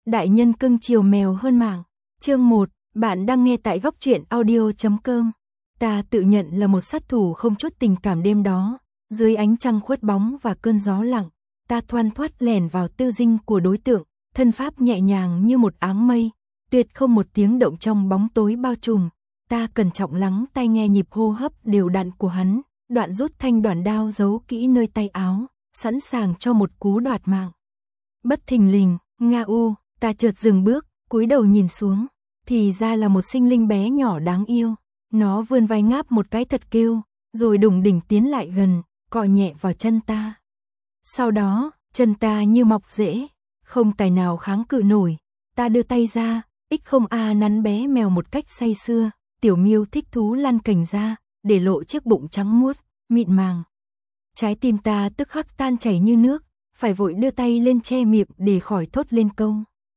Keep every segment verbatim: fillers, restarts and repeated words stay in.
Đại nhân cưng chiều mèo hơn mảng. Chương một, bạn đang nghe tại góc truyện audio chấm com. Ta tự nhận là một sát thủ không chút tình cảm đêm đó, dưới ánh trăng khuất bóng và cơn gió lặng, ta thoăn thoắt lẻn vào tư dinh của đối tượng, thân pháp nhẹ nhàng như một áng mây, tuyệt không một tiếng động trong bóng tối bao trùm. Ta cẩn trọng lắng tai nghe nhịp hô hấp đều đặn của hắn, đoạn rút thanh đoạn đao giấu kỹ nơi tay áo, sẵn sàng cho một cú đoạt mạng. Bất thình lình, nga u, ta chợt dừng bước, cúi đầu nhìn xuống, thì ra là một sinh linh bé nhỏ đáng yêu. Nó vươn vai ngáp một cái thật kêu, rồi đùng đỉnh tiến lại gần, cọ nhẹ vào chân ta. Sau đó, chân ta như mọc rễ, không tài nào kháng cự nổi. Ta đưa tay ra, ích không a nắn bé mèo một cách say sưa. Tiểu Miêu thích thú lăn cành ra, để lộ chiếc bụng trắng muốt, mịn màng. Trái tim ta tức khắc tan chảy như nước, phải vội đưa tay lên che miệng để khỏi thốt lên câu.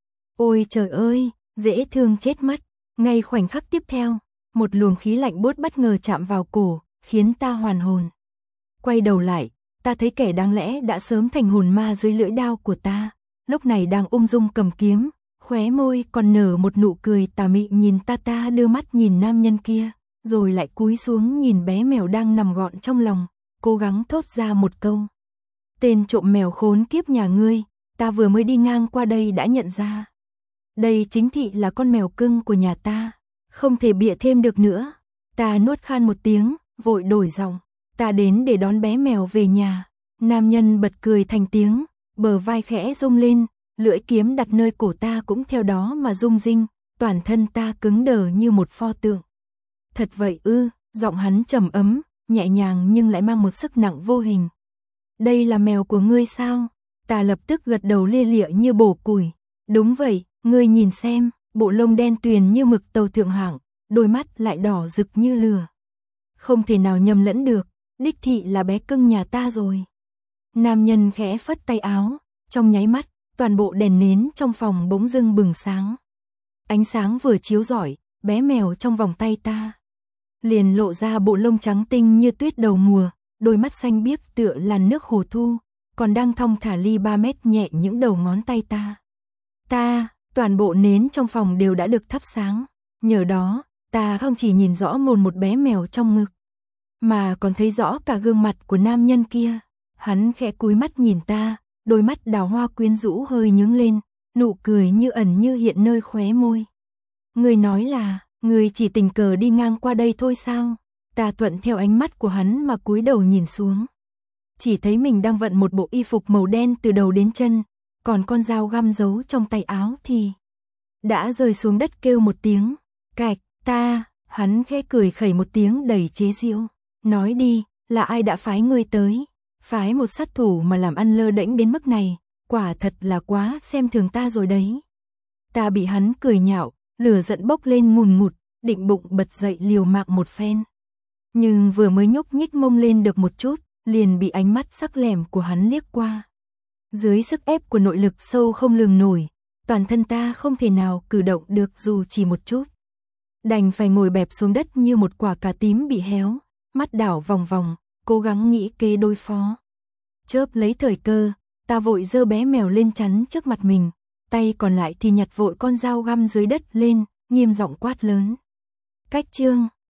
Ôi trời ơi, dễ thương chết mất. Ngay khoảnh khắc tiếp theo, một luồng khí lạnh buốt bất ngờ chạm vào cổ, khiến ta hoàn hồn. Quay đầu lại, ta thấy kẻ đáng lẽ đã sớm thành hồn ma dưới lưỡi đao của ta, lúc này đang ung dung cầm kiếm, khóe môi còn nở một nụ cười tà mị nhìn ta. Ta đưa mắt nhìn nam nhân kia, rồi lại cúi xuống nhìn bé mèo đang nằm gọn trong lòng, cố gắng thốt ra một câu. Tên trộm mèo khốn kiếp nhà ngươi, ta vừa mới đi ngang qua đây đã nhận ra. Đây chính thị là con mèo cưng của nhà ta, không thể bịa thêm được nữa. Ta nuốt khan một tiếng, vội đổi giọng. Ta đến để đón bé mèo về nhà. Nam nhân bật cười thành tiếng, bờ vai khẽ rung lên, lưỡi kiếm đặt nơi cổ ta cũng theo đó mà rung rinh, toàn thân ta cứng đờ như một pho tượng. Thật vậy ư? Giọng hắn trầm ấm, nhẹ nhàng nhưng lại mang một sức nặng vô hình. Đây là mèo của ngươi sao? Ta lập tức gật đầu lia lịa như bổ củi. Đúng vậy, ngươi nhìn xem, bộ lông đen tuyền như mực tàu thượng hạng, đôi mắt lại đỏ rực như lửa. Không thể nào nhầm lẫn được, đích thị là bé cưng nhà ta rồi. Nam nhân khẽ phất tay áo, trong nháy mắt, toàn bộ đèn nến trong phòng bỗng dưng bừng sáng. Ánh sáng vừa chiếu rọi, bé mèo trong vòng tay ta liền lộ ra bộ lông trắng tinh như tuyết đầu mùa, đôi mắt xanh biếc tựa làn nước hồ thu, còn đang thong thả ly ba mét nhẹ những đầu ngón tay ta. Ta, toàn bộ nến trong phòng đều đã được thắp sáng, nhờ đó, ta không chỉ nhìn rõ mồn một bé mèo trong ngực, mà còn thấy rõ cả gương mặt của nam nhân kia. Hắn khẽ cúi mắt nhìn ta, đôi mắt đào hoa quyến rũ hơi nhướng lên, nụ cười như ẩn như hiện nơi khóe môi. Người nói là, người chỉ tình cờ đi ngang qua đây thôi sao? Ta thuận theo ánh mắt của hắn mà cúi đầu nhìn xuống. Chỉ thấy mình đang vận một bộ y phục màu đen từ đầu đến chân, còn con dao găm giấu trong tay áo thì đã rơi xuống đất kêu một tiếng, cạch. Ta, hắn khẽ cười khẩy một tiếng đầy chế giễu. Nói đi, là ai đã phái ngươi tới? Phái một sát thủ mà làm ăn lơ đễnh đến mức này, quả thật là quá xem thường ta rồi đấy. Ta bị hắn cười nhạo, lửa giận bốc lên ngùn ngụt, định bụng bật dậy liều mạng một phen. Nhưng vừa mới nhúc nhích mông lên được một chút, liền bị ánh mắt sắc lẻm của hắn liếc qua. Dưới sức ép của nội lực sâu không lường nổi, toàn thân ta không thể nào cử động được dù chỉ một chút. Đành phải ngồi bẹp xuống đất như một quả cà tím bị héo, mắt đảo vòng vòng, cố gắng nghĩ kế đối phó. Chớp lấy thời cơ, ta vội giơ bé mèo lên chắn trước mặt mình, tay còn lại thì nhặt vội con dao găm dưới đất lên, nghiêm giọng quát lớn. Cách chương.